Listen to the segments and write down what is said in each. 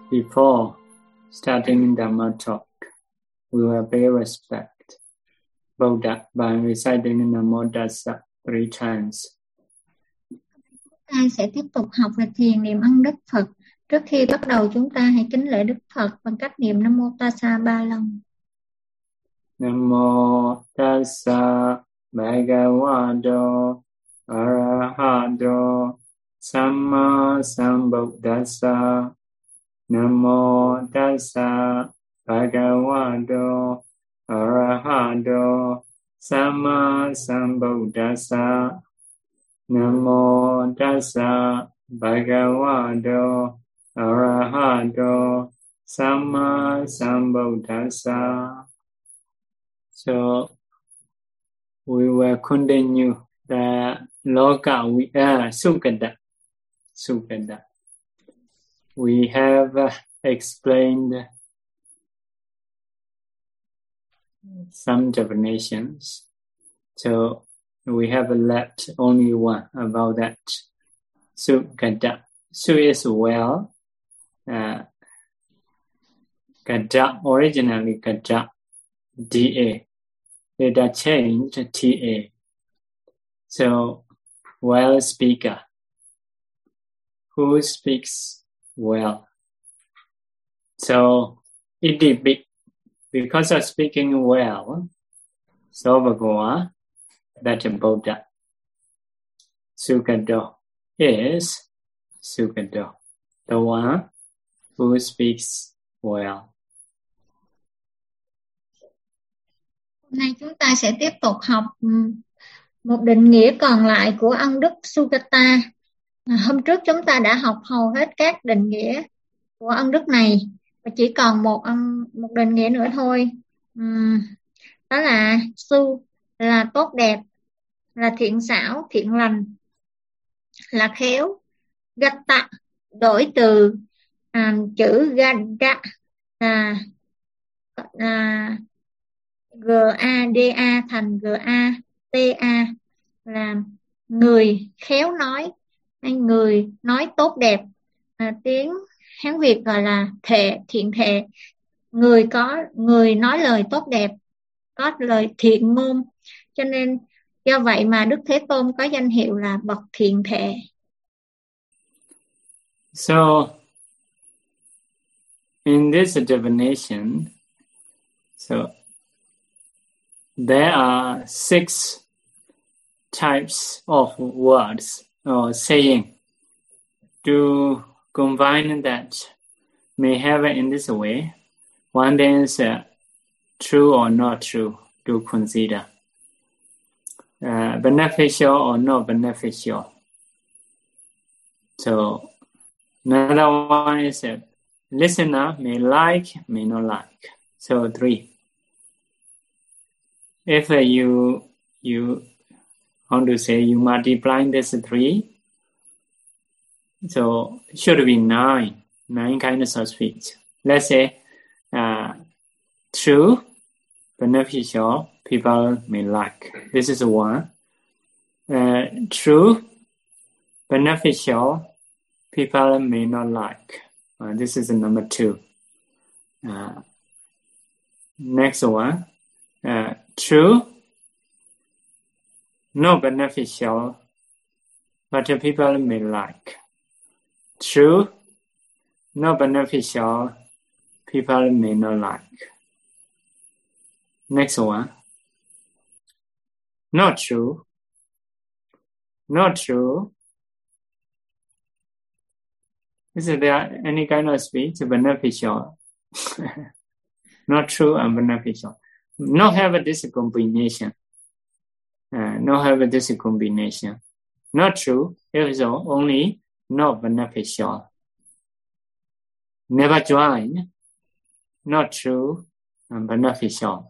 Before starting Dhamma talk, we will pay respect Buddha by reciting Namo Tassa 3 times. Ta sẽ tiếp tục học về thiền niệm ân đức Phật. Trước khi bắt đầu, chúng ta hãy kính lễ Đức Phật bằng cách niệm Nam Mô Tassa 3 lần. Namo Tassa Bhagavato Arahato Samma Sambuddhassa. Namo Tassa Bhagavato Arahato Samma Sambuddhassa. Namo Tassa Bhagavato Arahato Samma Sambuddhassa. So we will continue the Loka Sukada. We have explained some definitions. So we have left only one about that. Sukada. Su is well. Kada, originally Kada, DA. Later changed TA. So, well speaker. Who speaks well? So, because of speaking well, so Bhagava, that Buddha. Sukado is Sukado, the one who speaks well. Hôm nay chúng ta sẽ tiếp tục học một định nghĩa còn lại của ân đức Sukata. Hôm trước chúng ta đã học hầu hết các định nghĩa của ân đức này và chỉ còn một định nghĩa nữa thôi. Đó là Su là tốt đẹp, là thiện xảo, thiện lành, là khéo. Gata đổi từ chữ Gada là G-A-D-A thành G-A-T-A là người khéo nói hay người nói tốt đẹp. Tiếng Hán Việt gọi là thiện thệ, người nói lời tốt đẹp, có lời thiện ngôn. Cho nên do vậy mà Đức Thế Tôn có danh hiệu là bậc thiện thệ. So in this definition, there are 6 types of words or saying to combine that may have it in this way. One is true or not true to consider, beneficial or not beneficial. So another one is listener may like, may not like. So 3. If you you multiply this 3, so it should be 9 kinds of speech. Let's say true, beneficial, people may like. This is 1. True, beneficial, people may not like. This is number 2. Next one. True, not beneficial, but people may like. True, not beneficial, people may not like. Next one. Not true. Is there any kind of speech beneficial? Not true and beneficial. Not have this combination. Not true, if so, only not beneficial. Never join. Not true and beneficial.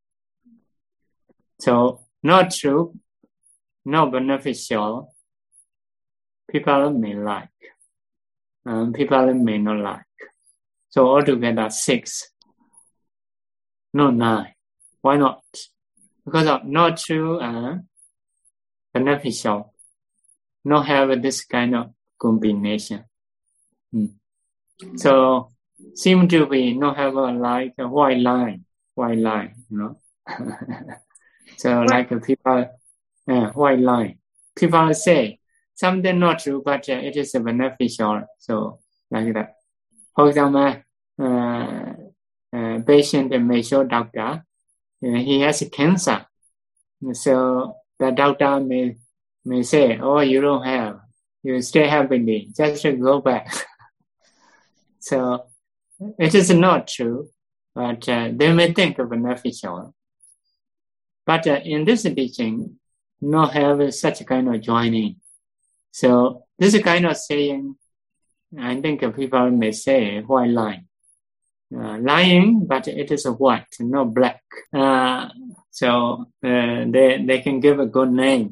So, not true, not beneficial, people may like. People may not like. So, altogether 6. Not 9. Why not? Because of not true and beneficial. Not have this kind of combination. So seem to be not have a like a white line, you know. So like people, white line. People say something not true, but it is beneficial. So like that. For example, patient may show doctor, he has cancer. So the doctor may say, "Oh, you don't have. You stay happily. Just go back." So it is not true, but they may think of beneficial. But in this teaching, not have such kind of joining. So this kind of saying, I think people may say white line. Lying, but it is white, not black. So they can give a good name.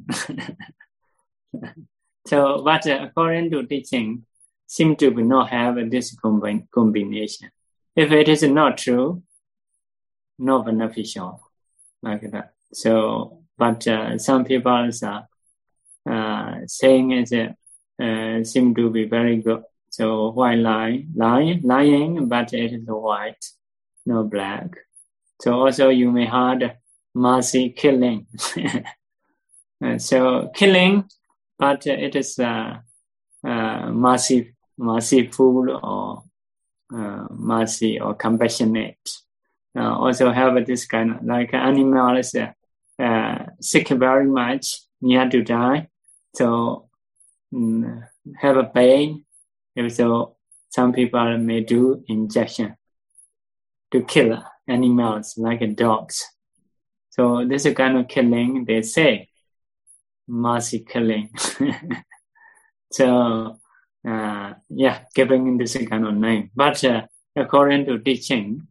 So, but according to teaching, seem to be not have this combination. If it is not true, not beneficial, like that. So, but some people are saying it seem to be very good. So white lying, but it is white, no black. So also you may have mercy killing. So killing, but it is merciful or mercy or compassionate. Also have this kind of like animals sick very much, near to die. So have a pain. So some people may do injection to kill animals like dogs. So this kind of killing, they say, mercy killing. So giving this kind of name. But according to teaching,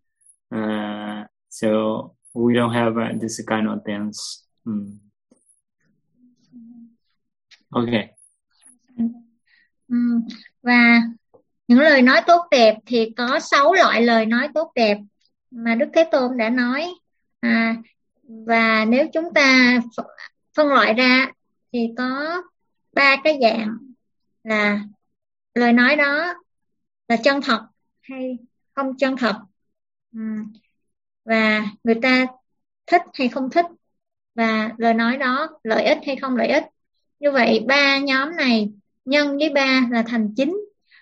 so we don't have this kind of things. Okay. Và những lời nói tốt đẹp thì có 6 loại lời nói tốt đẹp mà Đức Thế Tôn đã nói. Và nếu chúng ta phân loại ra thì có 3 cái dạng là lời nói đó là chân thật hay không chân thật, và người ta thích hay không thích, và lời nói đó lợi ích hay không lợi ích. Như vậy 3 nhóm này nhân với 3 là thành 9.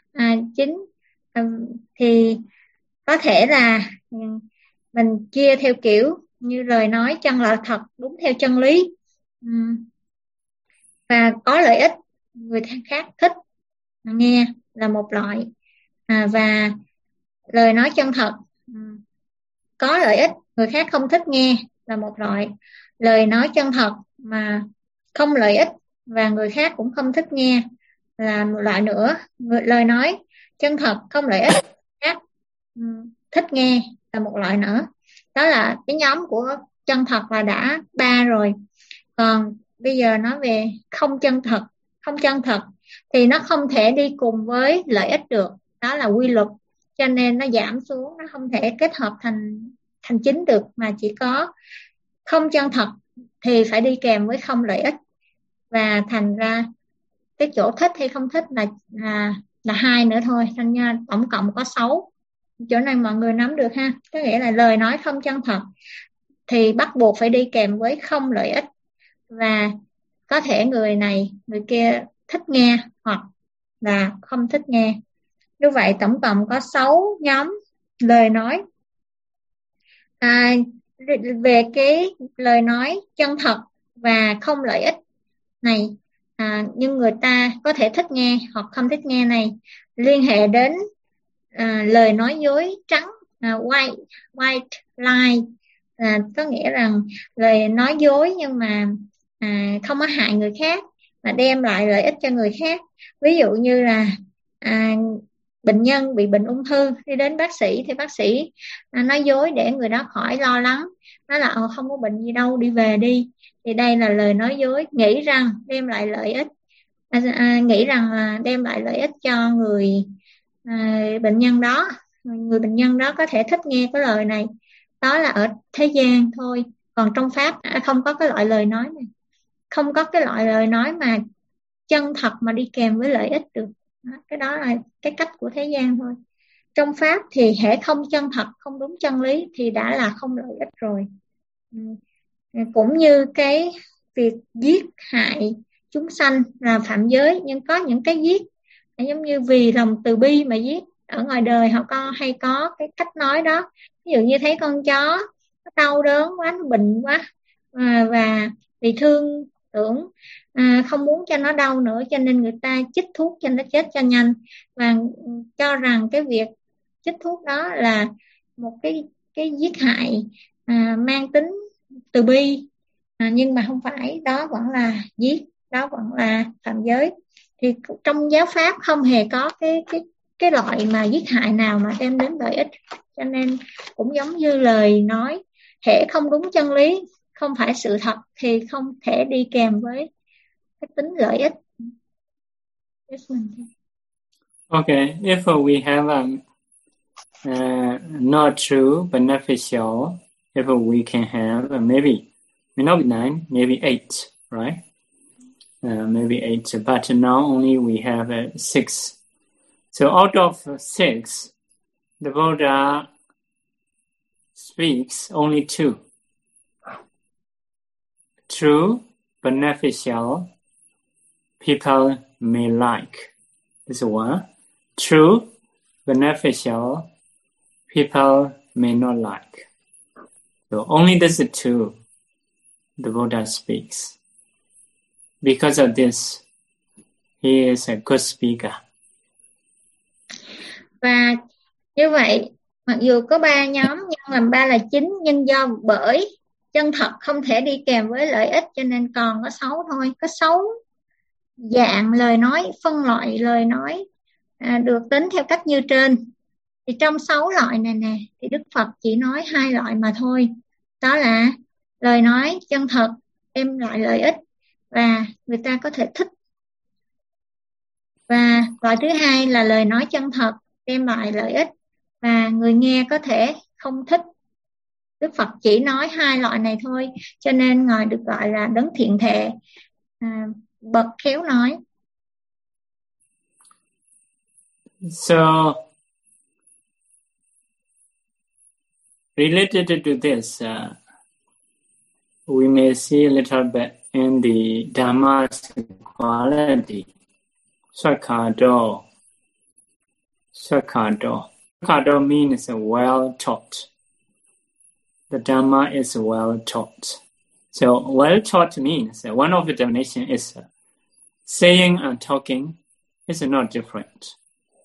Thì có thể là mình chia theo kiểu như lời nói chân là thật, đúng theo chân lý, và có lợi ích, người khác thích nghe là một loại, và lời nói chân thật có lợi ích, người khác không thích nghe là một loại. Lời nói chân thật mà không lợi ích và người khác cũng không thích nghe là một loại nữa. Lời nói chân thật không lợi ích, khác thích nghe là một loại nữa. Đó là cái nhóm của chân thật là đã 3 rồi. Còn bây giờ nói về không chân thật. Không chân thật thì nó không thể đi cùng với lợi ích được. Đó là quy luật. Cho nên nó giảm xuống, nó không thể kết hợp thành 9 được, mà chỉ có không chân thật thì phải đi kèm với không lợi ích, và thành ra cái chỗ thích hay không thích là 2 nữa thôi. Thành ra tổng cộng có 6. Chỗ này mọi người nắm được ha. Có nghĩa là lời nói không chân thật thì bắt buộc phải đi kèm với không lợi ích, và có thể người này người kia thích nghe hoặc là không thích nghe. Như vậy tổng cộng có 6 nhóm lời nói. Về cái lời nói chân thật và không lợi ích này, nhưng người ta có thể thích nghe hoặc không thích nghe này, liên hệ đến lời nói dối trắng, white lie, có nghĩa rằng lời nói dối nhưng mà không có hại người khác mà đem lại lợi ích cho người khác. Ví dụ như là bệnh nhân bị bệnh ung thư đi đến bác sĩ thì bác sĩ nói dối để người đó khỏi lo lắng, nói là không có bệnh gì đâu, đi về đi. Thì đây là lời nói dối, nghĩ rằng đem lại lợi ích, nghĩ rằng là đem lại lợi ích cho người bệnh nhân đó. Người bệnh nhân đó có thể thích nghe cái lời này. Đó là ở thế gian thôi. Còn trong Pháp không có cái loại lời nói này, không có cái loại lời nói mà chân thật mà đi kèm với lợi ích được. Cái đó là cái cách của thế gian thôi. trong pháp thì hễ không chân thật, không đúng chân lý thì đã là không lợi ích rồi. Cũng như cái việc giết hại chúng sanh là phạm giới, nhưng có những cái giết giống như vì lòng từ bi mà giết. Ở ngoài đời họ hay có cái cách nói đó, ví dụ như thấy con chó nó đau đớn quá, nó bệnh quá, và vì thương tưởng, không muốn cho nó đau nữa, cho nên người ta chích thuốc cho nó chết cho nhanh, và cho rằng cái việc chích thuốc đó là một cái giết hại mang tính từ bi, nhưng mà không phải, đó vẫn là giết, đó vẫn là phạm giới. Thì trong giáo pháp không hề có cái loại mà giết hại nào mà đem đến lợi ích, cho nên cũng giống như lời nói, hễ không đúng chân lý, không phải sự thật thì không thể đi kèm với cái tính lợi ích. Okay, if we have not true beneficial, if we can have maybe may not be 9, maybe 8, right? Maybe 8, but now only we have 6. So out of 6, the Buddha speaks only 2. True, beneficial, people may like. This is one. True, beneficial, people may not like. So only this is 2 the Buddha speaks. Because of this, he is a good speaker. Và như vậy, mặc dù có 3 nhóm nhưng làm 3 là chính, nhưng do bởi chân thật không thể đi kèm với lợi ích cho nên còn có 6 thôi. Có 6 dạng lời nói, phân loại lời nói được tính theo cách như trên. Thì trong 6 loại này nè, thì Đức Phật chỉ nói 2 loại mà thôi. Đó là lời nói chân thật đem lại lợi ích và người ta có thể thích. Và loại thứ hai là lời nói chân thật đem lại lợi ích và người nghe có thể không thích. Đức Phật chỉ nói 2 loại này thôi, cho nên Ngài được gọi là đấng thiện thệ, bậc khéo nói. So, related to this, we may see a little bit in the Dhamma's quality. Sakkado. Sakkado. Sakkado means well taught. The Dhamma is well taught. So well taught means one of the definition is saying and talking is not different.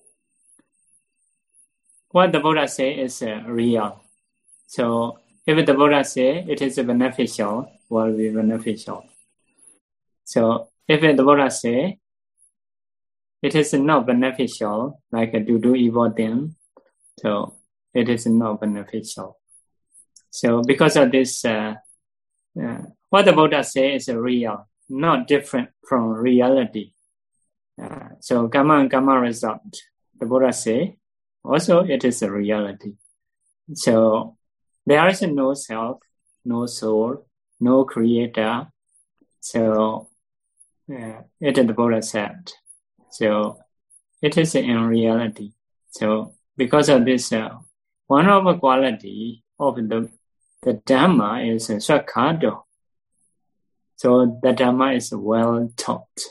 What the Buddha say is real. So if the Buddha say it is beneficial, will be beneficial. So if the Buddha say it is not beneficial, like to do evil thing, so it is not beneficial. So because of this, what the Buddha say is real, not different from reality. So karma and karma result, the Buddha say, also it is a reality. So there is no self, no soul, no creator. So it is the Buddha said. So it is in reality. So because of this, one of the quality of the Dhamma is Sakkado. So the Dhamma is well taught.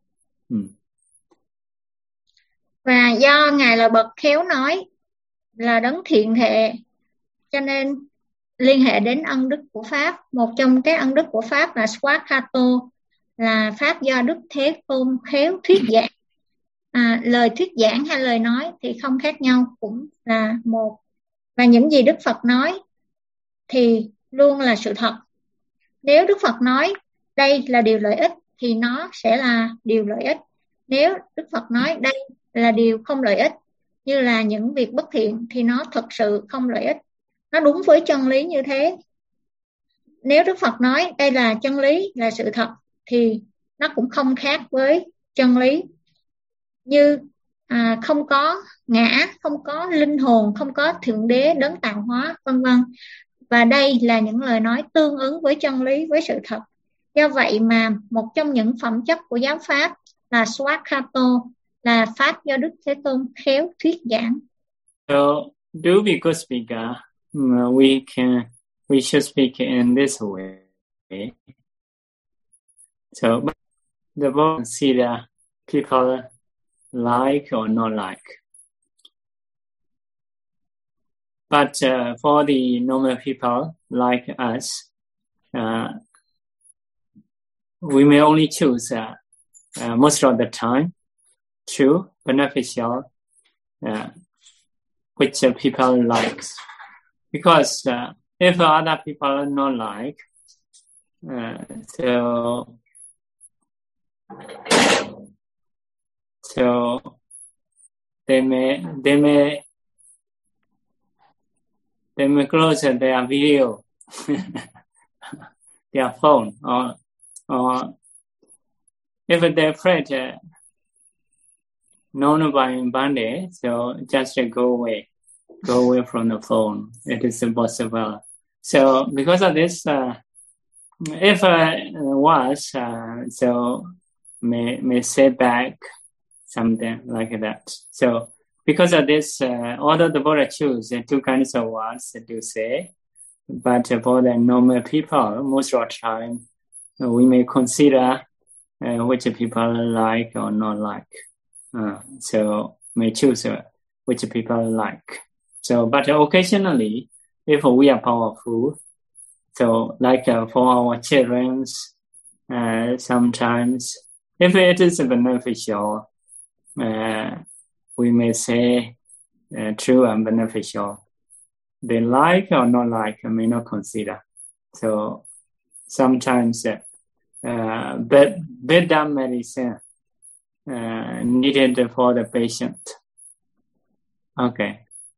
Và do Ngài là bậc khéo nói, là đấng thiện thệ, cho nên liên hệ đến ân đức của Pháp. Một trong các ân đức của Pháp là Swakato, là Pháp do Đức Thế Tôn khéo thuyết giảng. Lời thuyết giảng hay lời nói thì không khác nhau, cũng là một. Và những gì Đức Phật nói thì luôn là sự thật. Nếu Đức Phật nói đây là điều lợi ích thì nó sẽ là điều lợi ích. Nếu Đức Phật nói đây là điều không lợi ích, như là những việc bất thiện, thì nó thật sự không lợi ích. Nó đúng với chân lý như thế. Nếu Đức Phật nói đây là chân lý, là sự thật, thì nó cũng không khác với chân lý. Như không có ngã, không có linh hồn, không có thượng đế đấng tạo hóa, vân vân. Và đây là những lời nói tương ứng với chân lý, với sự thật. Do vậy mà một trong những phẩm chất của giáo pháp là Swakato, là Pháp do Đức Thế Tôn khéo thuyết giảng. So to be good speaker, we should speak in this way. So the Buddha consider people like or not like. But for the normal people like us, we may only choose most of the time true, beneficial, which people likes. Because if other people are not like, so they may close their video, their phone, or if they're afraid known by Monday, so just go away from the phone. It is impossible. So because of this, if was so may say back something like that. So because of this, although the Buddha choose two kinds of words to say, but for the normal people, most of the time, we may consider which people like or not like. So may choose which people like. So, but occasionally, if we are powerful, so like for our children, sometimes if it is beneficial, we may say true and beneficial. They like or not like, I may not consider. So sometimes better medicine needed for the patient. Okay.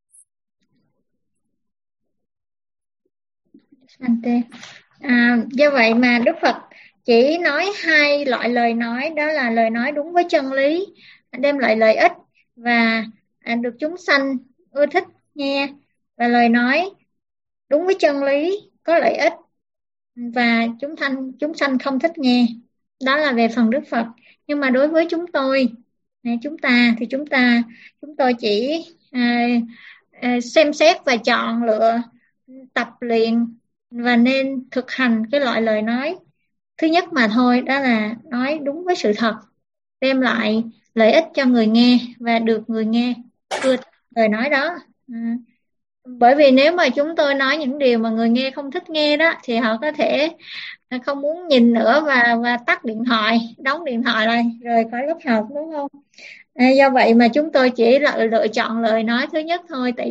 Do vậy mà Đức Phật chỉ nói hai loại lời nói, đó là lời nói đúng với chân lý, đem lại lợi ích và được chúng sanh ưa thích nghe, và lời nói đúng với chân lý có lợi ích và chúng sanh không thích nghe. Đó là về phần Đức Phật. Nhưng mà đối với chúng tôi thì chúng tôi chỉ xem xét và chọn lựa, tập luyện và nên thực hành cái loại lời nói thứ nhất mà thôi, đó là nói đúng với sự thật, đem lại lợi ích cho người nghe và được người nghe ưa thích lời nói đó. Bởi vì nếu mà chúng tôi nói những điều mà người nghe không thích nghe đó, thì họ có thể không muốn nhìn nữa và tắt điện thoại, đóng điện thoại lại rồi khỏi lớp học, đúng không? Do vậy mà chúng tôi chỉ lựa chọn lời nói thứ nhất thôi, tại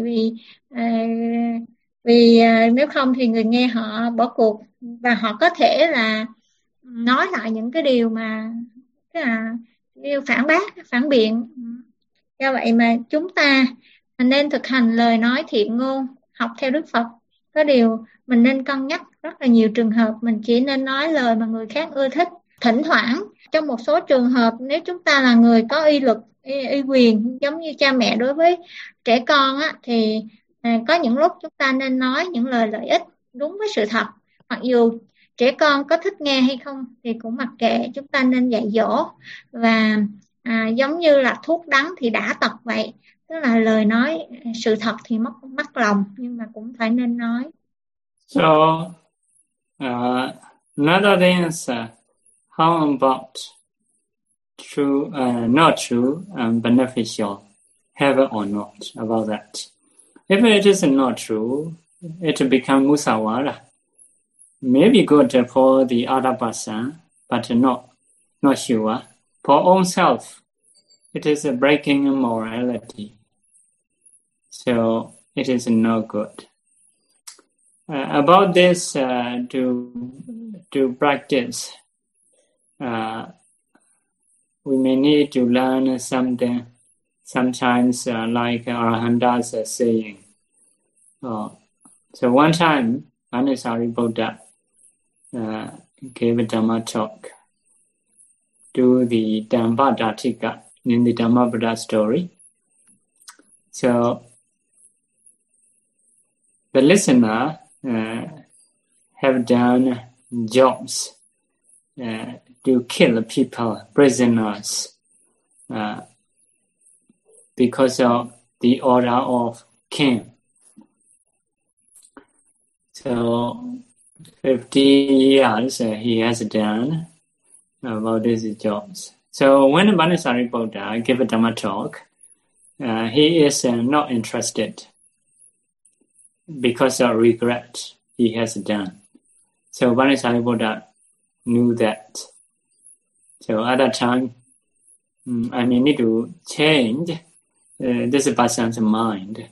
vì nếu không thì người nghe họ bỏ cuộc và họ có thể là nói lại những cái điều mà điều phản biện. Do vậy mà chúng ta nên thực hành lời nói thiện ngôn, học theo Đức Phật. Có điều mình nên cân nhắc rất là nhiều trường hợp mình chỉ nên nói lời mà người khác ưa thích. Thỉnh thoảng trong một số trường hợp, nếu chúng ta là người có uy lực, uy quyền giống như cha mẹ đối với trẻ con á, thì có những lúc chúng ta nên nói những lời lợi ích đúng với sự thật. Mặc dù trẻ con có thích nghe hay không thì cũng mặc kệ, chúng ta nên dạy dỗ và giống như là thuốc đắng thì đã tật vậy, tức là lời nói sự thật thì mắc lòng, nhưng mà cũng phải nên nói. So another thing is how about true, not true, and beneficial, have or not about that. If it is not true, it becomes musawara. Maybe good for the other person, but not sure. For own self, it is a breaking morality. So it is not good. About this, to practice, we may need to learn something. Sometimes, like Arahantas are saying. So one time, Anusari Buddha gave a Dhamma talk to the Dhammadhattika in the Dhammapada story. So the listener have done jobs to kill people, prisoners, because of the order of king. So 50 years he has done about these jobs. So when Bhattacharya gave a Dhamma talk, he is not interested because of regret he has done. So Bhattacharya knew that. So at that time, I need to change this person's mind.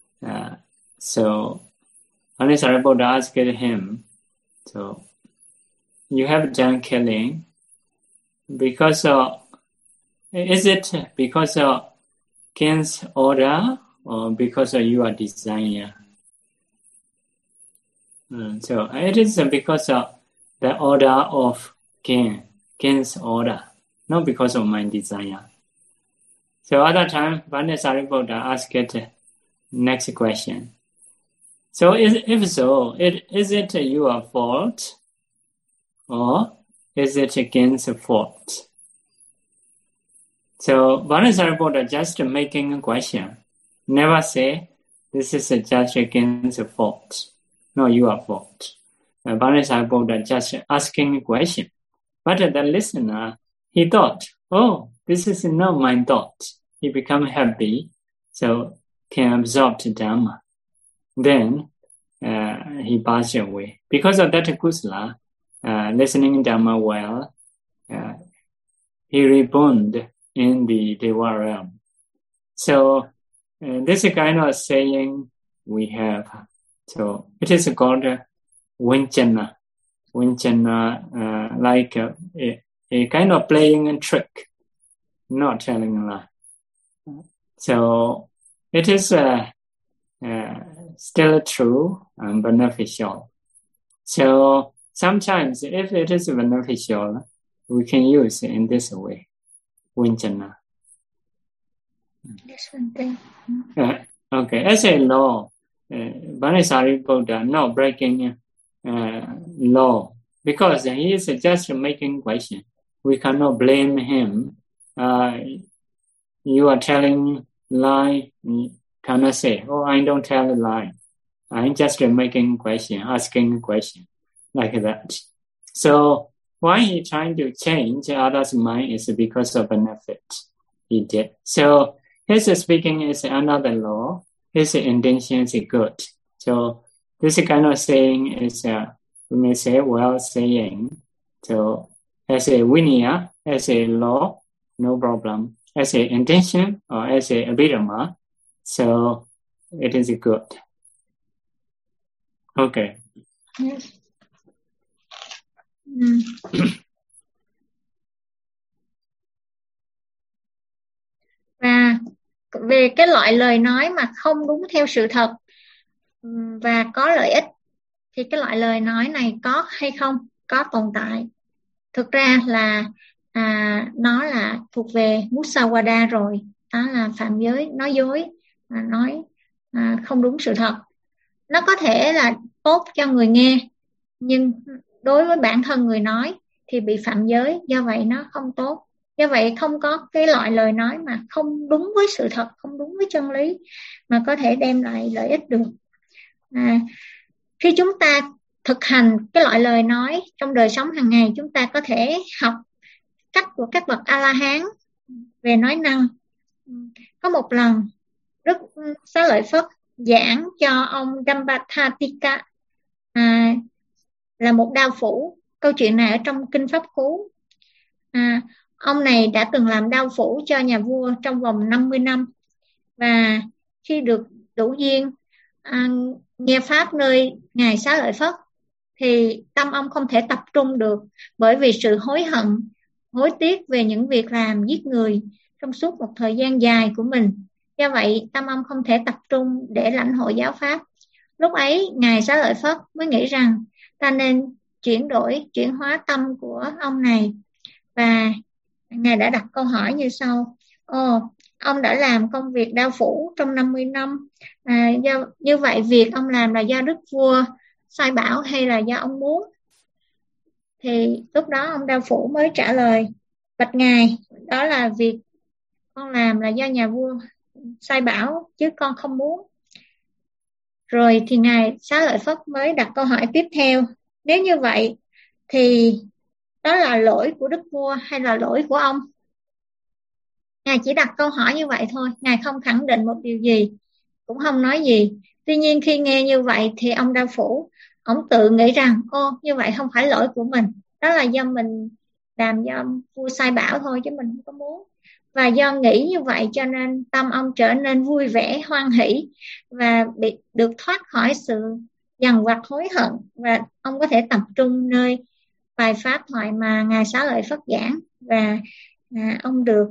So Bhattacharya asked him, so you have done killing because of, is it because of king's order or because of your desire? So it is because of the order of king's order, not because of my desire. So at that time, Bhattacharya asked next question. So if so, is it your fault or is it king's fault? So Bhattacharya just making a question. Never say this is just king's fault, not your fault. Bhattacharya just asking a question. But the listener, he thought, oh, this is not my thought. He become happy, so can absorb the Dhamma. Then he passed away. Because of that kusala, listening Dhamma well, he reborn in the Deva realm. So this is kind of saying we have. So it is called Vinchana. Vinchana, like a kind of playing a trick, not telling a lie. So it is still true and beneficial. So sometimes if it is beneficial, we can use it in this way. Vinchana. Yes, Bhante. Okay, as a law, Bhattacharya not breaking law because he is just making question. We cannot blame him. You are telling lie. Cannot say, oh, I don't tell a lie. I'm just making question, asking a question like that. So why he trying to change others' mind is because of benefit he did. So his speaking is another law. His intention is good. So this kind of saying is, we may say, well saying. So as a vinaya, as a law, no problem. As a intention or as a abhidhamma, so it is good. Okay. Yes. Và về cái loại lời nói mà không đúng theo sự thật và có lợi ích thì cái loại lời nói này có hay không, có tồn tại. Thực ra là nó là thuộc về Musawada rồi, đó là phạm giới, nói dối, nói không đúng sự thật. Nó có thể là tốt cho người nghe, nhưng đối với bản thân người nói thì bị phạm giới, do vậy nó không tốt. Do vậy không có cái loại lời nói mà không đúng với sự thật, không đúng với chân lý mà có thể đem lại lợi ích được. Khi chúng ta thực hành cái loại lời nói trong đời sống hàng ngày, chúng ta có thể học cách của các bậc A-la-hán về nói năng. Có một lần Đức Xá Lợi Phất giảng cho ông Dambadhatika, là một đao phủ. Câu chuyện này ở trong Kinh Pháp Cú. Ông này đã từng làm đao phủ cho nhà vua trong vòng 50 năm. Và khi được đủ duyên nghe Pháp nơi Ngài Xá Lợi Phất, thì tâm ông không thể tập trung được bởi vì sự hối hận, hối tiếc về những việc làm giết người trong suốt một thời gian dài của mình. Do vậy, tâm ông không thể tập trung để lãnh hội giáo Pháp. Lúc ấy, Ngài Xá Lợi Phất mới nghĩ rằng ta nên chuyển hóa tâm của ông này. Và Ngài đã đặt câu hỏi như sau. Ông đã làm công việc đao phủ trong 50 năm. Như vậy, việc ông làm là do Đức Vua sai bảo hay là do ông muốn? Thì lúc đó ông đao phủ mới trả lời: bạch Ngài, đó là việc con làm là do nhà vua sai bảo chứ con không muốn. Rồi thì Ngài Xá Lợi Phất mới đặt câu hỏi tiếp theo. Nếu như vậy thì đó là lỗi của Đức Vua hay là lỗi của ông? Ngài chỉ đặt câu hỏi như vậy thôi, Ngài không khẳng định một điều gì, cũng không nói gì. Tuy nhiên khi nghe như vậy thì ông Đao Phủ, ông tự nghĩ rằng như vậy không phải lỗi của mình, đó là do mình làm, do vua sai bảo thôi chứ mình không có muốn. Và do nghĩ như vậy cho nên tâm ông trở nên vui vẻ, hoan hỷ và được thoát khỏi sự dằn vặt hối hận, và ông có thể tập trung nơi bài pháp thoại mà Ngài Xá Lợi Phất giảng. Và ông được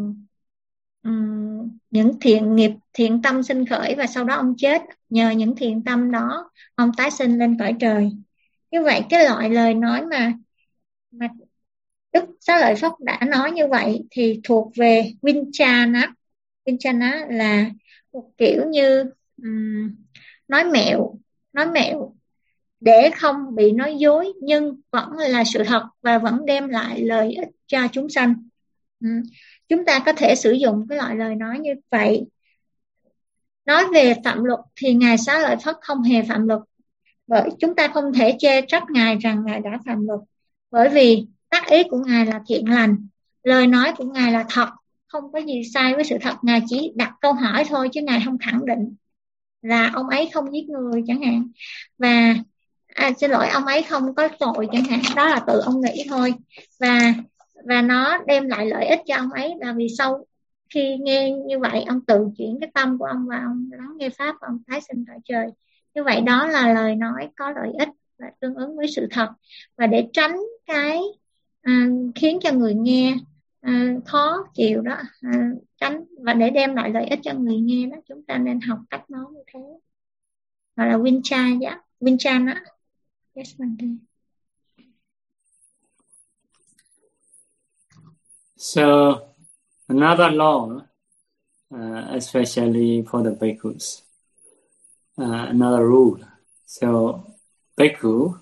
những thiện tâm sinh khởi, và sau đó ông chết nhờ những thiện tâm đó, ông tái sinh lên cõi trời. Như vậy cái loại lời nói mà Đức Xá Lợi Phất đã nói như vậy thì thuộc về Vinchana. Vinchana là một kiểu như nói mẹo để không bị nói dối nhưng vẫn là sự thật và vẫn đem lại lợi ích cho chúng sanh. Chúng ta có thể sử dụng cái loại lời nói như vậy. Nói về phạm luật thì Ngài Xá Lợi Phất không hề phạm luật, bởi chúng ta không thể chê trách Ngài rằng Ngài đã phạm luật, bởi vì tác ý của Ngài là thiện lành, lời nói của Ngài là thật, không có gì sai với sự thật. Ngài chỉ đặt câu hỏi thôi chứ Ngài không khẳng định là ông ấy không giết người chẳng hạn, và xin lỗi, ông ấy không có tội chẳng hạn, đó là tự ông nghĩ thôi. Và nó đem lại lợi ích cho ông ấy là vì sau khi nghe như vậy, ông tự chuyển cái tâm của ông và ông lắng nghe pháp và ông tái sinh cõi trời. Như vậy đó là lời nói có lợi ích và tương ứng với sự thật. Và để tránh cái khiến cho người nghe khó chịu đó, tránh và để đem lại lợi ích cho người nghe đó, chúng ta nên học cách nói như thế, gọi là Vinchana. Yes, So another law, especially for the bhikkhus, another rule. So bhikkhu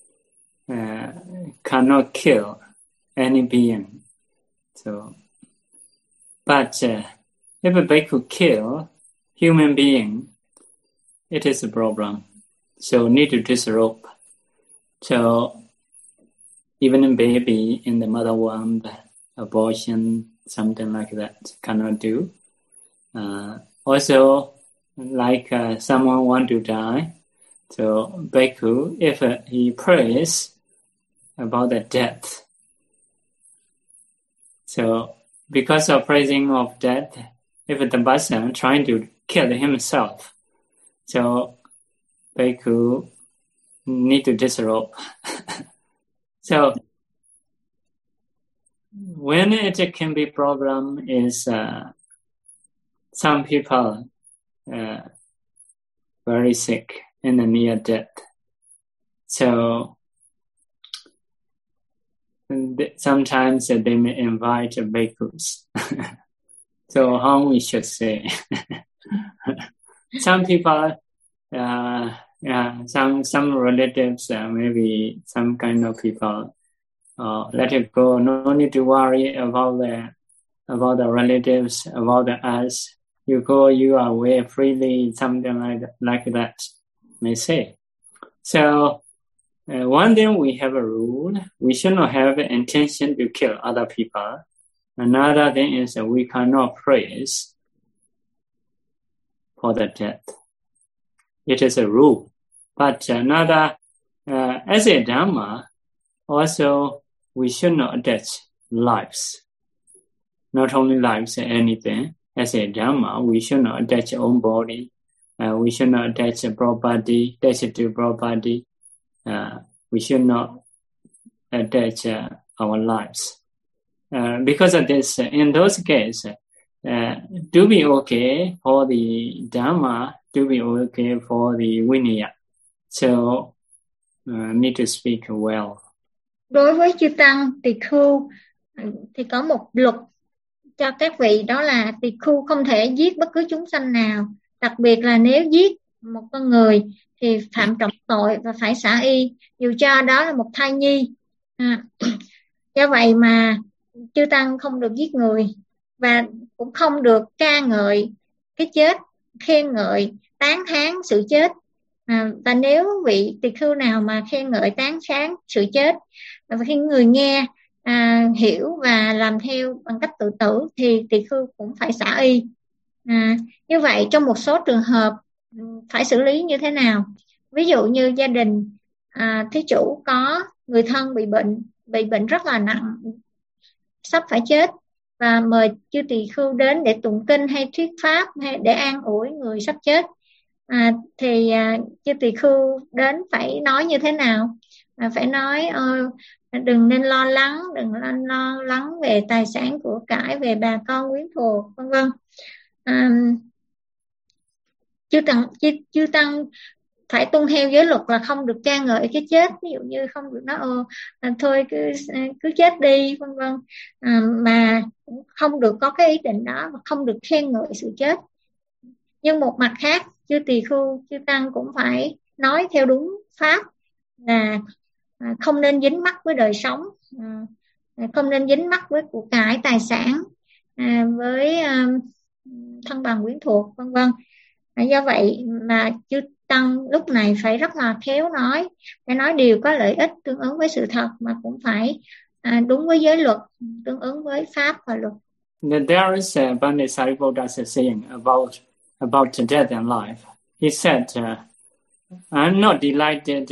cannot kill any being. So, but if a bhikkhu kill human being, it is a problem. So need to disrobe. So even a baby in the mother womb, abortion, something like that, cannot do. Also, like someone want to die, so bhikkhu, if he prays about the death, so because of praising of death, if the person trying to kill himself, so bhikkhu need to disrobe. So when it can be problem is some people very sick and near death. So sometimes they may invite bhikkhus. So how we should say? Some people, some relatives, maybe some kind of people, let it go. No need to worry about the relatives, about us. You go, you are away freely, something like that, may say. So one thing we have a rule: we should not have an intention to kill other people. Another thing is that we cannot praise for the death. It is a rule. But another, as a Dhamma, also we should not attach lives. Not only lives, anything. As a Dhamma, we should not attach our own body. We should not attach property, to property. We should not attach our lives. Because of this, in those cases, to be okay for the Dhamma, to be okay for the Vinaya. So, need to speak well. Đối với chư tăng tỳ khưu thì có một luật cho các vị, đó là tỳ khưu không thể giết bất cứ chúng sanh nào, đặc biệt là nếu giết một con người thì phạm trọng tội và phải xả y, dù cho đó là một thai nhi. Do vậy mà chư tăng không được giết người và cũng không được ca ngợi cái chết, khen ngợi, tán thán sự chết. Và nếu vị tỳ khưu nào mà khen ngợi tán thán sự chết và khi người nghe hiểu và làm theo bằng cách tự tử thì tỳ khưu cũng phải xả y. Như vậy trong một số trường hợp phải xử lý như thế nào? Ví dụ như gia đình thí chủ có người thân bị bệnh rất là nặng, sắp phải chết, và mời chư tỳ khưu đến để tụng kinh hay thuyết pháp hay để an ủi người sắp chết, thì chư tỳ khưu đến phải nói như thế nào? Phải nói đừng nên lo lắng, đừng nên lo lắng về tài sản của cải, về bà con quyến thuộc, vân vân. Chư tăng phải tuân theo giới luật là không được ca ngợi cái chết, ví dụ như không được nói thôi cứ chết đi, vân vân, mà cũng không được có cái ý định đó, và không được khen ngợi sự chết. Nhưng một mặt khác, chư tỳ khưu, chư tăng cũng phải nói theo đúng pháp là không nên dính mắc với đời sống, không nên dính mắc với của cải tài sản, với thân bằng quyến thuộc, vân vân. Do vậy mà chư tăng lúc này phải rất là khéo nói, phải nói điều có lợi ích tương ứng với sự thật, mà cũng phải đúng với giới luật, tương ứng với pháp và luật. There is a Pandit Sariputta's saying about death and life. He said, "I'm not delighted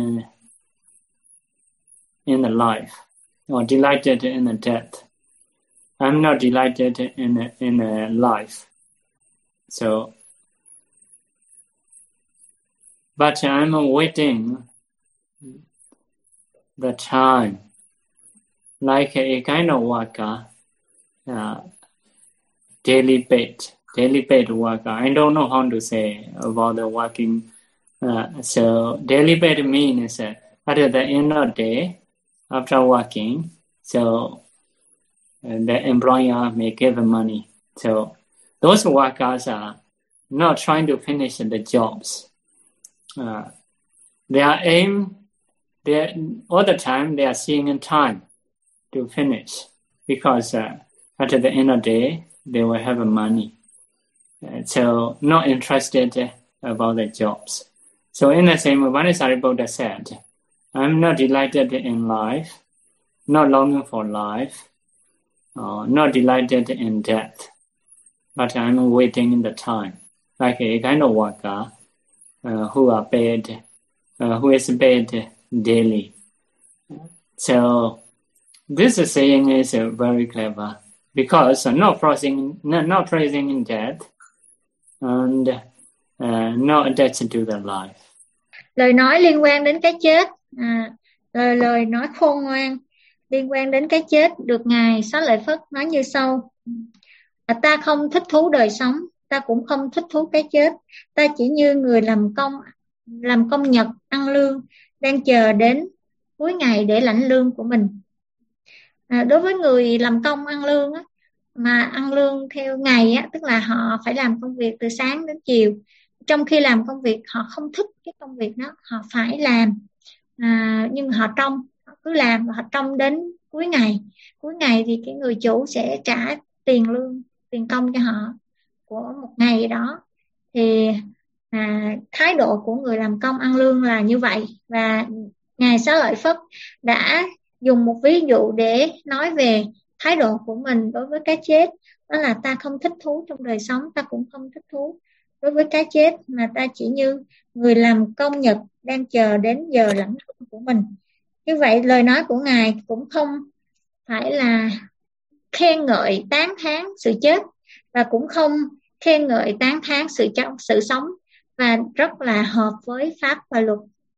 in the life or delighted in the death. I'm not delighted in the life. So, but I'm awaiting the time, like a kind of worker, daily paid worker. I don't know how to say about the working. So daily paid means at the end of the day, after working, so the employer may give money. So those workers are not trying to finish the jobs. Their aim, all the time they are seeing in time to finish, because at the end of the day they will have money. So not interested about the jobs. So in the same way, Pandit Sariputta said, I'm not delighted in life, not longing for life, not delighted in death, but I'm waiting the time, like a kind of worker who is paid daily. So this saying is very clever, because not praising in death and not attached to the life. Lời nói liên quan đến cái chết, lời nói khôn ngoan liên quan đến cái chết được Ngài Xá Lợi Phất nói như sau: ta không thích thú đời sống, ta cũng không thích thú cái chết. Ta chỉ như người làm công nhật ăn lương, đang chờ đến cuối ngày để lãnh lương của mình. Đối với người làm công ăn lương á, mà ăn lương theo ngày á, tức là họ phải làm công việc từ sáng đến chiều. Trong khi làm công việc họ không thích cái công việc đó, họ phải làm, nhưng họ cứ làm và họ trông đến cuối ngày. Cuối ngày thì cái người chủ sẽ trả tiền lương, tiền công cho họ của một ngày đó. Thì thái độ của người làm công ăn lương là như vậy. Và Ngài Xá Lợi Phất đã dùng một ví dụ để nói về thái độ của mình đối với cái chết. Đó là ta không thích thú trong đời sống, ta cũng không thích thú đối với cái chết, mà ta chỉ như người làm công nhật đang chờ đến giờ lãnh lương của mình. Như vậy lời nói của Ngài cũng không phải là khen ngợi tán thán sự chết, và cũng không khen ngợi tán thán sự sống, và rất là hợp với pháp và luật.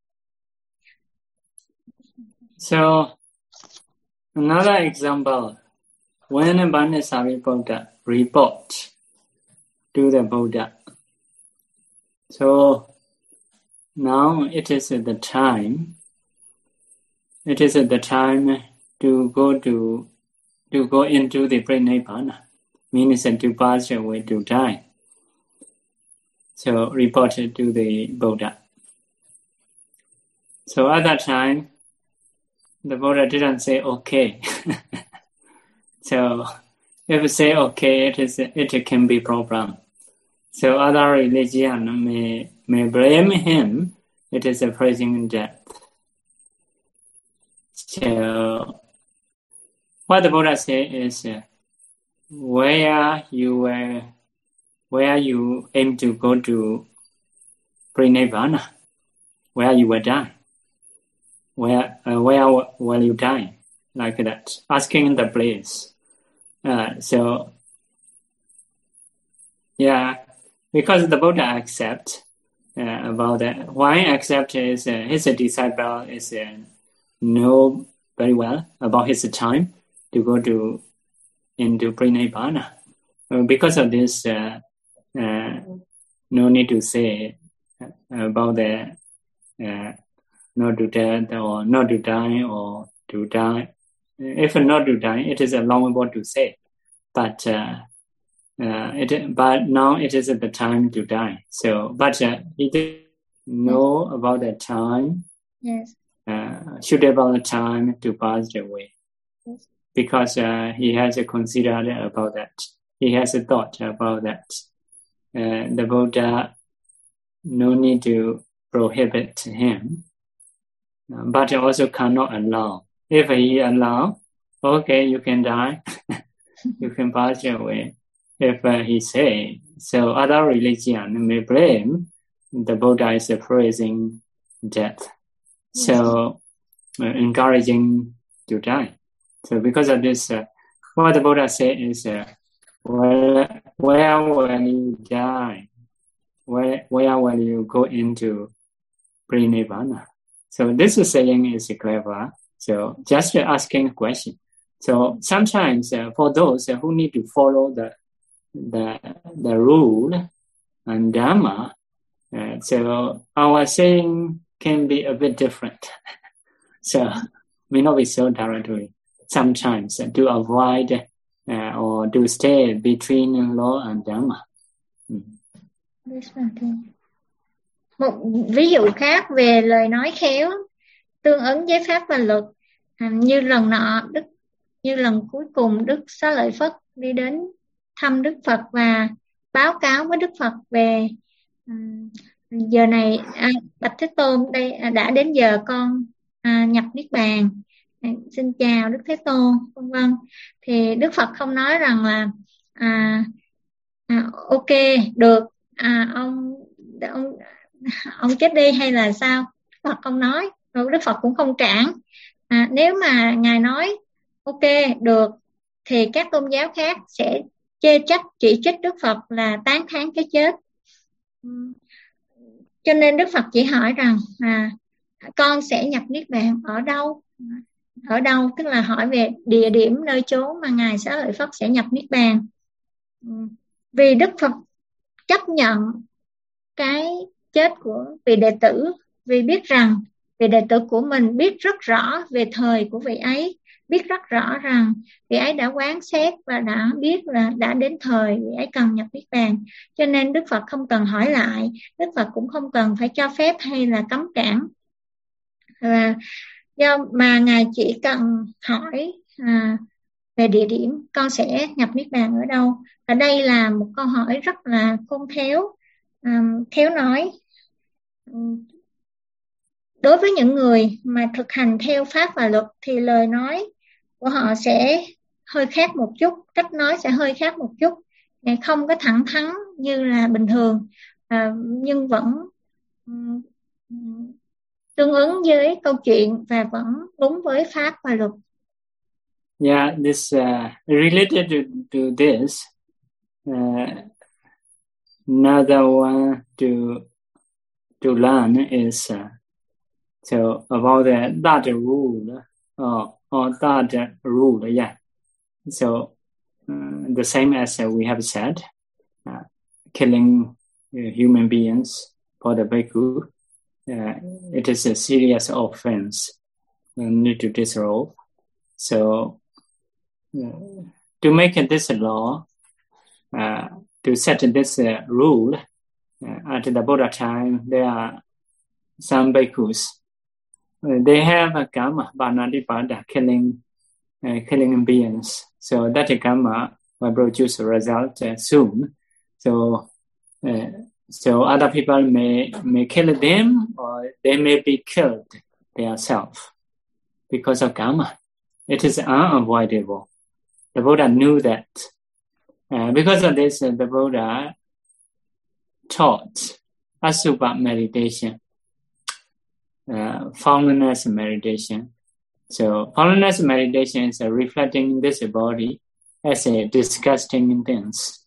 So another example, when Pandit Sariputta report to the Buddha. So now it is the time to go into the Pranipana, means to pass away, to die. So reported to the Buddha. So at that time, the Buddha didn't say okay. So if you say okay, it can be problem. So other religion may blame him. It is a praising death. So what the Buddha say is, where you aim to go to pre-nibbana, where you will die, where will you die, like that, asking the place. So yeah, because the Buddha accept about that. Why accept is his disciple is know very well about his time to go into pre-nibbana. Because of this, no need to say about the not to death or not to die or to die. If not to die, it is allowable to say, but now it is the time to die. So, but he didn't know about the time. Yes. Suitable time to pass away. Yes. Because he has considered about that. He has a thought about that. The Buddha no need to prohibit him, but also cannot allow. If he allow, okay, you can die, you can pass away. If he say, so other religion may blame the Buddha is praising death. Yes. So encouraging to die. So because of this, what the Buddha say is, where will you die? Where will you go into pre-nibbana? So this saying is clever. So just asking a question. So sometimes for those who need to follow the rule and dhamma, so our saying can be a bit different. So may not be so directly. Sometimes to avoid or to stay between law and dhamma. Một ví dụ khác về lời nói khéo tương ứng với pháp và luật, như lần cuối cùng Đức Xá Lợi Phất đi đến thăm Đức Phật và báo cáo với Đức Phật về giờ này bạch Thế Tôn, đây đã đến giờ con nhập niết bàn, xin chào Đức Thế Tôn, vân vân. Thì Đức Phật không nói rằng là ok được, ông chết đi hay là sao. Đức Phật không nói, rồi Đức Phật cũng không cản. Nếu mà ngài nói ok được thì các tôn giáo khác sẽ chê trách chỉ trích Đức Phật là tán thán cái chết. Cho nên Đức Phật chỉ hỏi rằng con sẽ nhập niết bàn ở đâu? Ở đâu tức là hỏi về địa điểm, nơi chốn mà ngài Xá Lợi Phất sẽ nhập niết bàn. Vì Đức Phật chấp nhận cái chết của vị đệ tử, vì biết rằng vị đệ tử của mình biết rất rõ về thời của vị ấy, biết rất rõ rằng vị ấy đã quán xét và đã biết là đã đến thời vị ấy cần nhập niết bàn. Cho nên Đức Phật không cần hỏi lại, Đức Phật cũng không cần phải cho phép hay là cấm cản. Do mà ngài chỉ cần hỏi về địa điểm con sẽ nhập niết bàn ở đâu. Và đây là một câu hỏi rất là khôn khéo, khéo nói. Đối với những người mà thực hành theo pháp và luật thì lời nói của họ sẽ hơi khác một chút, cách nói sẽ hơi khác một chút, không có thẳng thắn như là bình thường, nhưng vẫn tương ứng với câu chuyện và vẫn đúng với pháp và luật. Yeah, this related to this. Another one to learn is so about that rule or that rule. Yeah. So the same as we have said, killing human beings for the bhikkhu. It is a serious offense and need to disrobe. So to make this law, to set this rule, at the Buddha time, there are some bhikkhus. They have a karma, banadipada, killing beings. So that karma will produce a result soon. So So other people may kill them, or they may be killed themselves because of karma. It is unavoidable. The Buddha knew that. Because of this, the Buddha taught Asubha meditation, formless meditation. So formless meditation is reflecting this body as a disgusting things.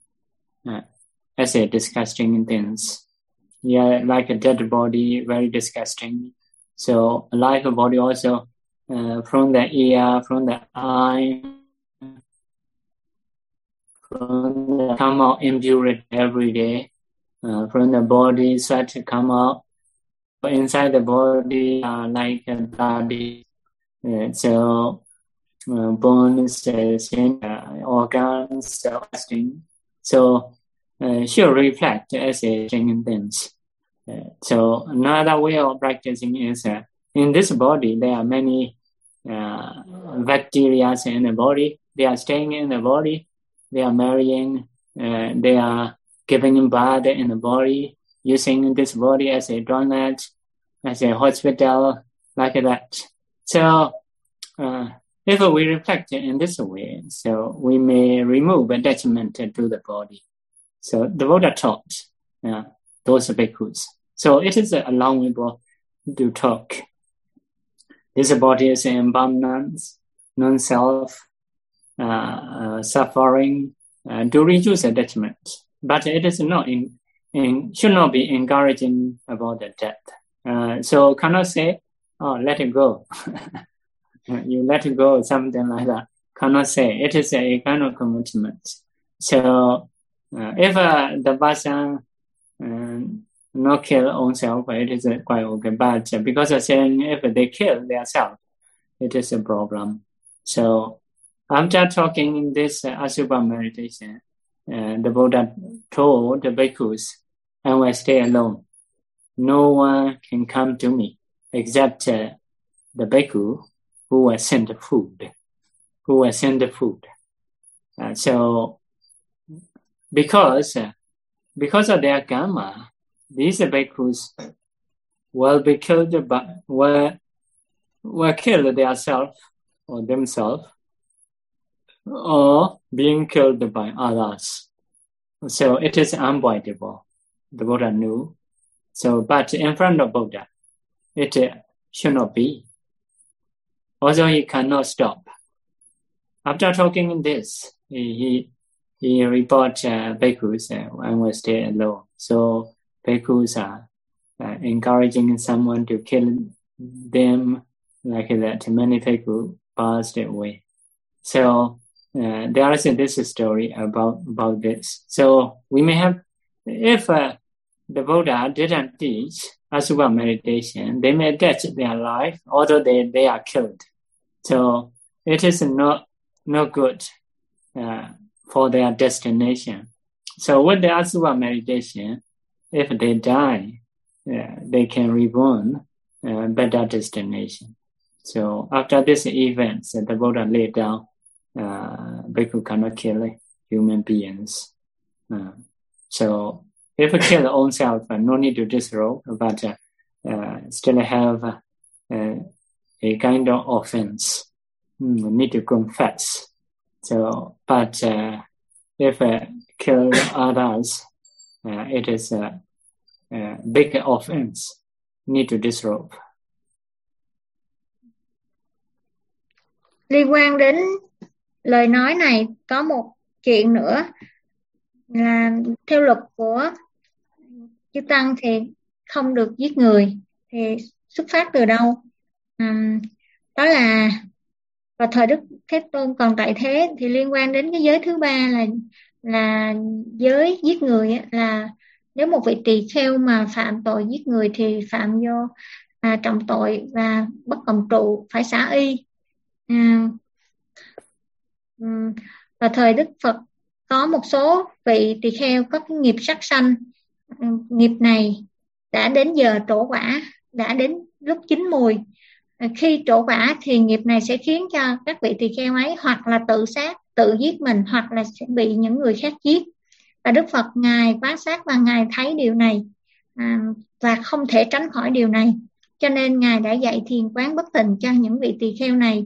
As a disgusting things. Yeah, like a dead body, very disgusting. So a live body also, from the ear, from the eye, from the come out impurity every day, from the body start to come out. But inside the body are like a body. So bones, skin, organs, fasting. So should reflect as a changing things. So another way of practicing is in this body there are many bacteria in the body. They are staying in the body. They are marrying. They are giving birth in the body, using this body as a toilet, as a hospital, like that. So if we reflect in this way, so we may remove attachment to the body. So the Buddha taught those bhikkhus. So it is allowable to talk. This body is impermanence, non-self, suffering, to reduce attachment. But it is not should not be encouraging about the death. So cannot say, oh, let it go. You let it go, something like that. Cannot say. It is a kind of commitment. So if the person not kill oneself, it is quite okay. But because of saying if they kill themselves, it is a problem. So after talking in this Asubha meditation, the Buddha told the bhikkhus, I will stay alone. No one can come to me except the bhikkhu who was sent food. So because of their karma, these bhikkhus will be killed were killed themselves or being killed by others. So it is unavoidable. The Buddha knew. So, but in front of Buddha, it should not be. Also, he cannot stop. After talking this, he report bhikkhus, I will stay alone. So bhikkhus are encouraging someone to kill them, like that. Many bhikkhus passed away. So there is this story about this. So we may have, if the Buddha didn't teach Asubha meditation, they may attach their life, although they are killed. So it is not good for their destination. So with the Asubha meditation, if they die, they can reborn better destination. So after this event, the Buddha laid down, bhikkhu cannot kill human beings. So if we kill oneself, no need to disrobe, but still have a kind of offense. Need to confess. So, but if kill others, it is a big offense. Need to disrobe. Liên quan đến lời nói này có một chuyện nữa là theo luật của chư tăng thì không được giết người. Thì xuất phát từ đâu? Đó là vào thời Đức Thế Tôn còn tại thế thì liên quan đến cái giới thứ ba là giới giết người, là nếu một vị tỳ kheo mà phạm tội giết người thì phạm vô trọng tội và bất cộng trụ, phải xả y. Vào thời Đức Phật có một số vị tỳ kheo có cái nghiệp sát sanh. Nghiệp này đã đến giờ trổ quả, đã đến lúc chín mùi. Khi trổ quả thì nghiệp này sẽ khiến cho các vị tỳ kheo ấy hoặc là tự sát, tự giết mình, hoặc là sẽ bị những người khác giết. Và Đức Phật Ngài quan sát và Ngài thấy điều này, và không thể tránh khỏi điều này, cho nên Ngài đã dạy thiền quán bất tịnh cho những vị tỳ kheo này.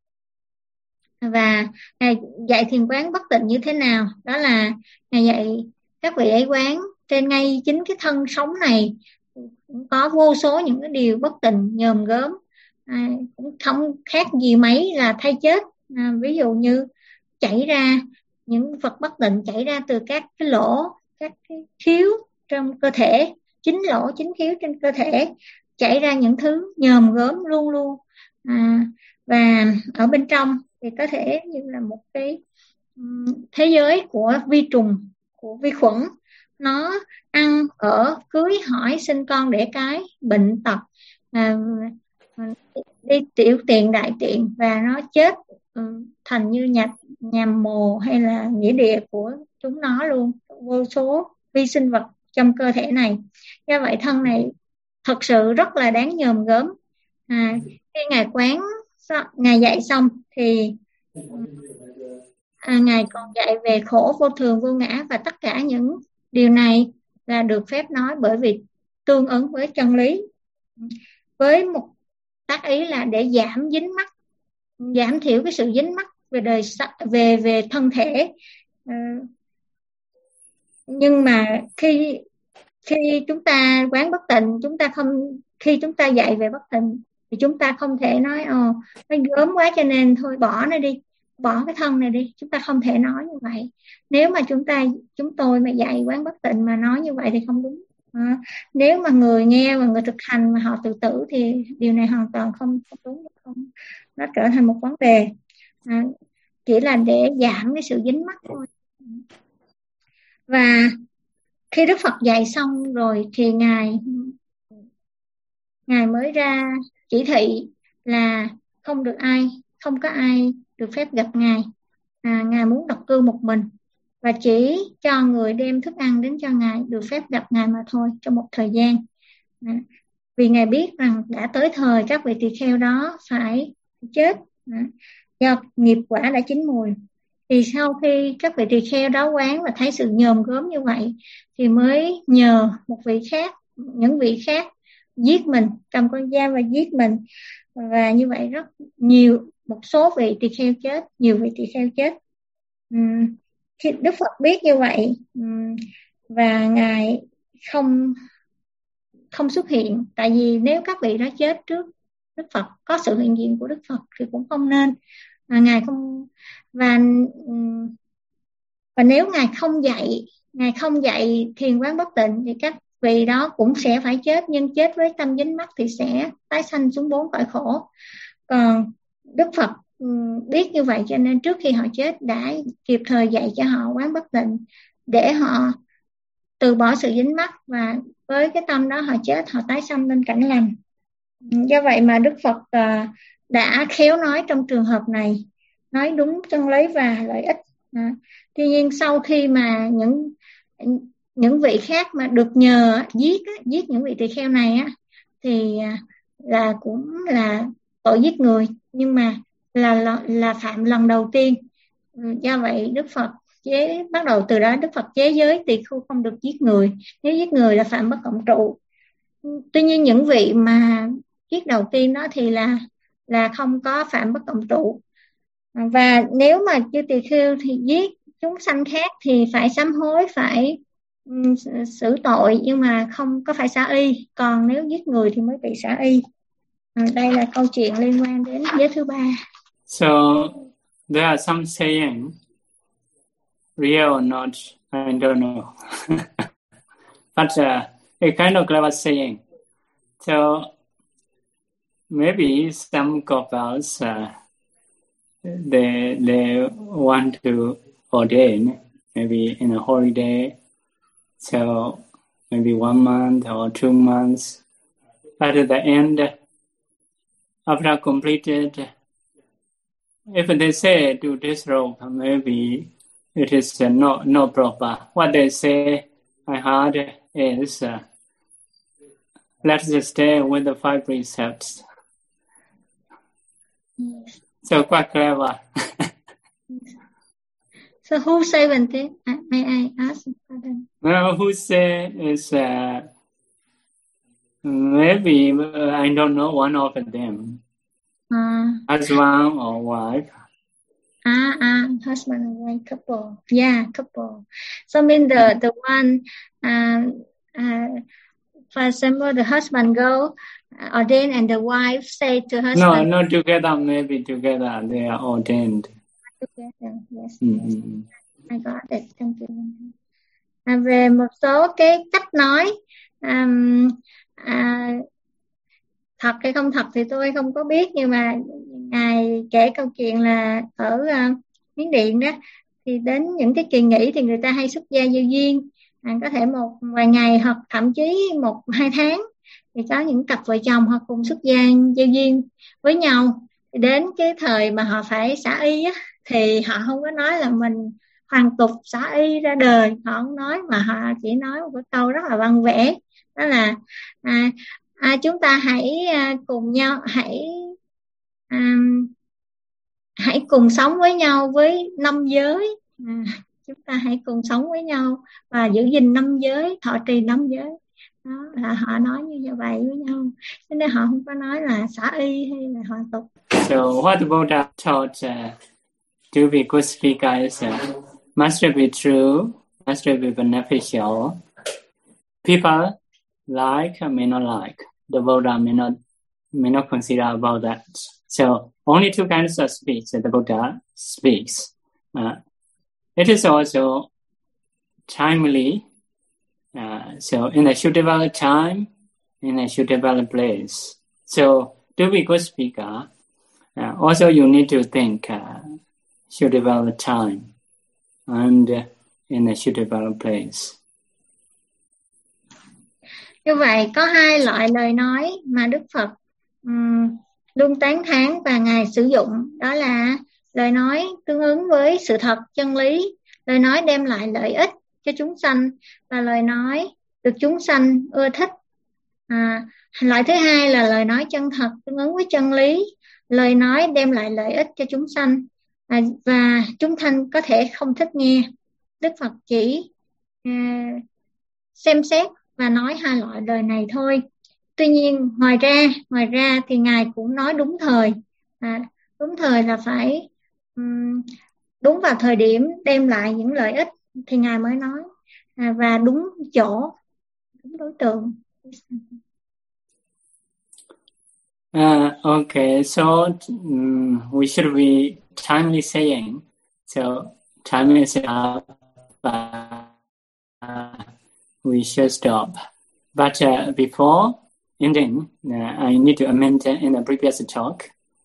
Và Ngài dạy thiền quán bất tịnh như thế nào? Đó là Ngài dạy các vị ấy quán trên ngay chính cái thân sống này cũng có vô số những cái điều bất tịnh nhòm gớm, cũng không khác gì mấy là thay chết. Ví dụ như chảy ra những vật bất tịnh chảy ra từ các cái lỗ, các cái khiếu trong cơ thể, chính lỗ chính khiếu trên cơ thể, chảy ra những thứ nhòm gớm luôn luôn. Và ở bên trong thì có thể như là một cái thế giới của vi trùng, của vi khuẩn, nó ăn ở, cưới hỏi, sinh con đẻ cái, bệnh tật, đi tiểu tiện đại tiện, và nó chết thành như nhà mồ hay là nghĩa địa của chúng nó luôn, vô số vi sinh vật trong cơ thể này. Do vậy thân này thật sự rất là đáng nhòm gớm. Khi Ngài dạy xong thì Ngài còn dạy về khổ vô thường vô ngã, và tất cả những điều này là được phép nói bởi vì tương ứng với chân lý, với một tác ý là để giảm dính mắc, giảm thiểu cái sự dính mắc về thân thể. Nhưng mà khi chúng ta quán bất tịnh, khi chúng ta dạy về bất tịnh thì chúng ta không thể nói nó gớm quá cho nên thôi bỏ nó đi, bỏ cái thân này đi. Chúng ta không thể nói như vậy. Nếu mà chúng tôi mà dạy quán bất tịnh mà nói như vậy thì không đúng. Nếu mà người nghe và người thực hành mà họ tự tử thì điều này hoàn toàn không đúng, không, nó trở thành một vấn đề. Chỉ là để giảm cái sự dính mắc thôi. Và khi Đức Phật dạy xong rồi thì Ngài mới ra chỉ thị là không có ai được phép gặp Ngài. Ngài muốn độc cư một mình, và chỉ cho người đem thức ăn đến cho Ngài được phép gặp Ngài mà thôi, trong một thời gian. Vì Ngài biết rằng đã tới thời các vị tỳ kheo đó phải chết, do nghiệp quả đã chín mùi. Thì sau khi các vị tỳ kheo đó quán và thấy sự nhòm gớm như vậy thì mới nhờ những vị khác giết mình, cầm con dao và giết mình. Và như vậy một số vị tỳ kheo chết, nhiều vị tỳ kheo chết. Khi Đức Phật biết như vậy và Ngài không xuất hiện, tại vì nếu các vị đó chết trước Đức Phật, có sự hiện diện của Đức Phật thì cũng không nên. Ngài không, và nếu Ngài không dạy thiền quán bất tịnh thì các vị đó cũng sẽ phải chết, nhưng chết với tâm dính mắc thì sẽ tái sanh xuống 4 cõi khổ. Còn Đức Phật biết như vậy cho nên trước khi họ chết đã kịp thời dạy cho họ quán bất tịnh để họ từ bỏ sự dính mắc, và với cái tâm đó họ chết, họ tái sanh lên cảnh lành. Do vậy mà Đức Phật đã khéo nói trong trường hợp này, nói đúng chân lý và lợi ích. Tuy nhiên sau khi mà những vị khác mà được nhờ giết những vị tỳ kheo này thì cũng là tội giết người, nhưng mà là phạm lần đầu tiên. Do vậy Đức Phật bắt đầu từ đó Đức Phật chế giới tỳ khưu không được giết người, nếu giết người là phạm bất cộng trụ. Tuy nhiên những vị mà giết đầu tiên đó thì là không có phạm bất cộng trụ. Và nếu mà chư tỳ khưu thì giết chúng sanh khác thì phải sám hối, phải xử tội, nhưng mà không có phải xá y. Còn nếu giết người thì mới bị xá y. Đây là câu chuyện liên quan đến giới thứ ba. So there are some saying, real or not, I don't know. But a kind of clever saying. So maybe some couples they want to ordain maybe in a holiday, so maybe 1 month or 2 months. But at the end, after completed, if they say do this rope, maybe it is not proper. What they say, I heard, is let's just stay with the 5 precepts. So quite clever. So who say Bante? May I ask? Who say is maybe I don't know, one of them, husband or wife. Husband and wife couple. Yeah, couple. So mean the one, for example, the husband go ordained and the wife say to husband. No, not together. Maybe together they are ordained. Together, yes. Mm-hmm. I got it. Thank you. Về một số cái cách nói thật hay không thật thì tôi không có biết, nhưng mà ngài kể câu chuyện là ở Miến Điện đó, thì đến những cái kỳ nghỉ thì người ta hay xuất gia gieo duyên, có thể một vài ngày hoặc thậm chí 1-2 tháng thì có những cặp vợ chồng họ cùng xuất gia gieo duyên với nhau. Thì đến cái thời mà họ phải xả y á, thì họ không có nói là mình hoàn tục xả y ra đời, họ không nói, mà họ chỉ nói một cái câu rất là văn vẻ, đó là chúng ta hãy cùng nhau, hãy cùng sống với nhau với 5 giới. Chúng ta hãy cùng sống với nhau và giữ gìn 5 giới, thọ trì 5 giới. Đó là họ nói như vậy với nhau, cho nên họ không có nói là xả y hay là hoàn tục. So what Buddha taught to be good speakers must be true, must be beneficial. People like or may not like. The Buddha may not consider about that. So only 2 kinds of speech that the Buddha speaks. It is also timely. So in a suitable time, in a suitable place. So to be good speaker, also you need to think suitable time and in a suitable place. Như vậy có 2 loại lời nói mà Đức Phật luôn tán thán và Ngài sử dụng, đó là lời nói tương ứng với sự thật, chân lý, lời nói đem lại lợi ích cho chúng sanh, và lời nói được chúng sanh ưa thích. Loại thứ hai là lời nói chân thật, tương ứng với chân lý, lời nói đem lại lợi ích cho chúng sanh, và chúng sanh có thể không thích nghe. Đức Phật chỉ xem xét và nói 2 loại lời này thôi. Tuy nhiên ngoài ra thì Ngài cũng nói đúng thời. Đúng thời là phải đúng vào thời điểm đem lại những lợi ích thì Ngài mới nói, và đúng chỗ, đúng đối tượng. Okay, so we should be timely saying. So time is up. We should stop. But before ending, I need to amend in the previous talk.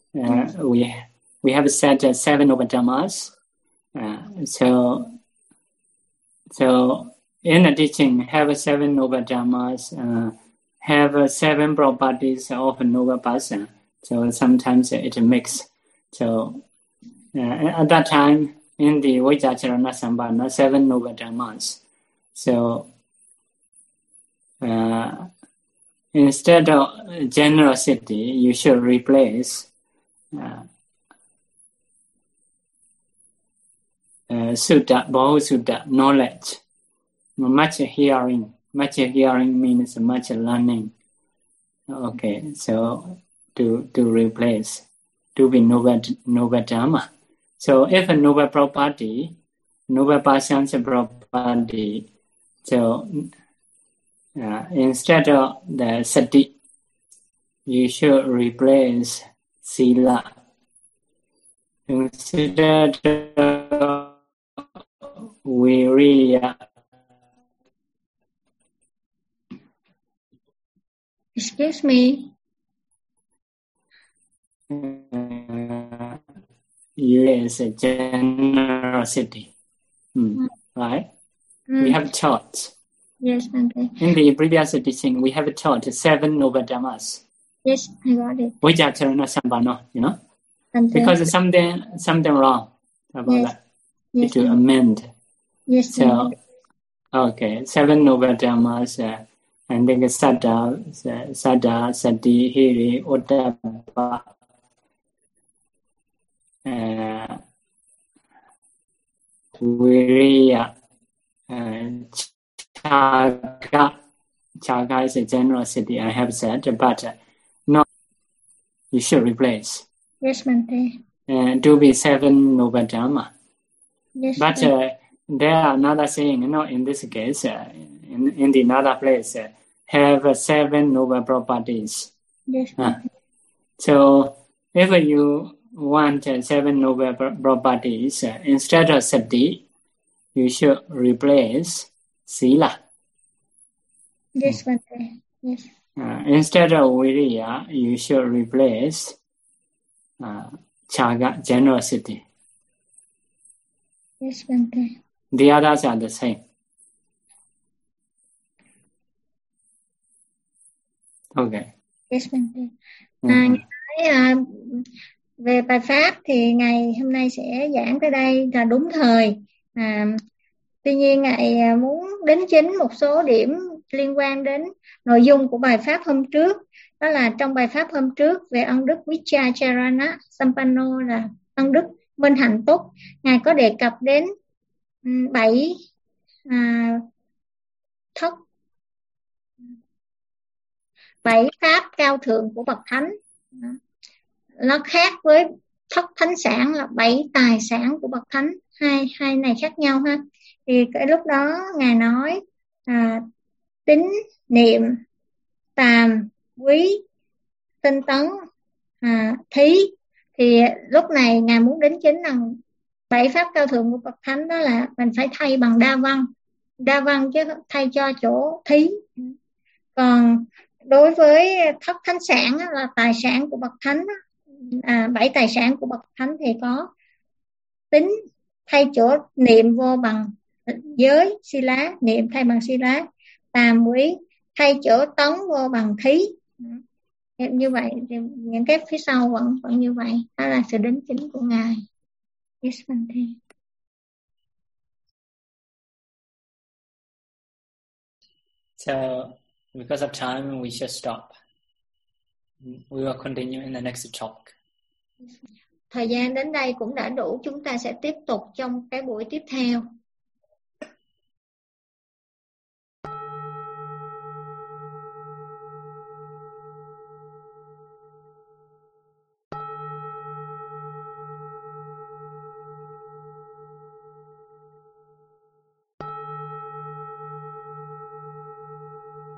We have said 7 noble dhammas. So in the teaching, have 7 noble dhammas. Have 7 properties of a noble person. So sometimes it mix. So at that time, in the Vajracharana Sambandha, 7 noble dhammas. So instead of generosity, you should replace sutta, Bahusutta, knowledge, much hearing. Much hearing means much learning. Okay, so to replace, to be noble dhamma. So if a noble property, noble person's property, so instead of the sati, you should replace sila. Instead of viriya, excuse me. Yes, generosity. Right? We have taught. Yes, okay. In the previous teaching, we have taught 7 noble dhammas. Yes, I got it. Vajracharana Sambandha, you know? Okay. Because something wrong about that. Yes, to amend. Yes. So, okay, 7 noble dhammas, and then Saddha, Sati, Hiri, Ottappa, Viriya, Chaga is a generosity, I have said, but not, you should replace. Yes, Bhante. To be 7 noble dharma. Yes, But there are another saying, in this case, in the another place, have 7 noble properties. Yes, so if you want 7 noble properties, instead of sati, you should replace sila. Yes, Bhante. Yes. Instead of viriya, you should replace chaga, generosity. Yes, Bhante. The others are the same. Okay. Yes, Bhante. Về bài pháp thì ngày hôm nay sẽ giảng tới đây là đúng thời. Tuy nhiên Ngài muốn đính chính một số điểm liên quan đến nội dung của bài pháp hôm trước. Đó là trong bài pháp hôm trước về ân đức Vichacharana Sampanno là ân đức minh hạnh túc. Ngài có đề cập đến 7 pháp cao thượng của bậc thánh. Nó khác với thất thánh sản là 7 tài sản của bậc thánh. Hai này khác nhau ha. Thì cái lúc đó Ngài nói tín, niệm, tàm, quý, tinh tấn, thí. Thì lúc này Ngài muốn đính chính rằng 7 pháp cao thượng của bậc thánh đó là mình phải thay bằng đa văn chứ thay cho chỗ thí. Còn đối với thất thánh sản là tài sản của bậc thánh, 7 tài sản của bậc thánh thì có tín thay chỗ niệm vô bằng giới sila, niệm thay bằng sila, tàm quý thay chỗ tấn vô bằng thí. Như vậy những cái phía sau vẫn như vậy. Đó là sự đính chính của Ngài. Yes, Bhante. So, because of time, we should stop. We will continue in the next talk. Thời gian đến đây cũng đã đủ, chúng ta sẽ tiếp tục trong cái buổi tiếp theo.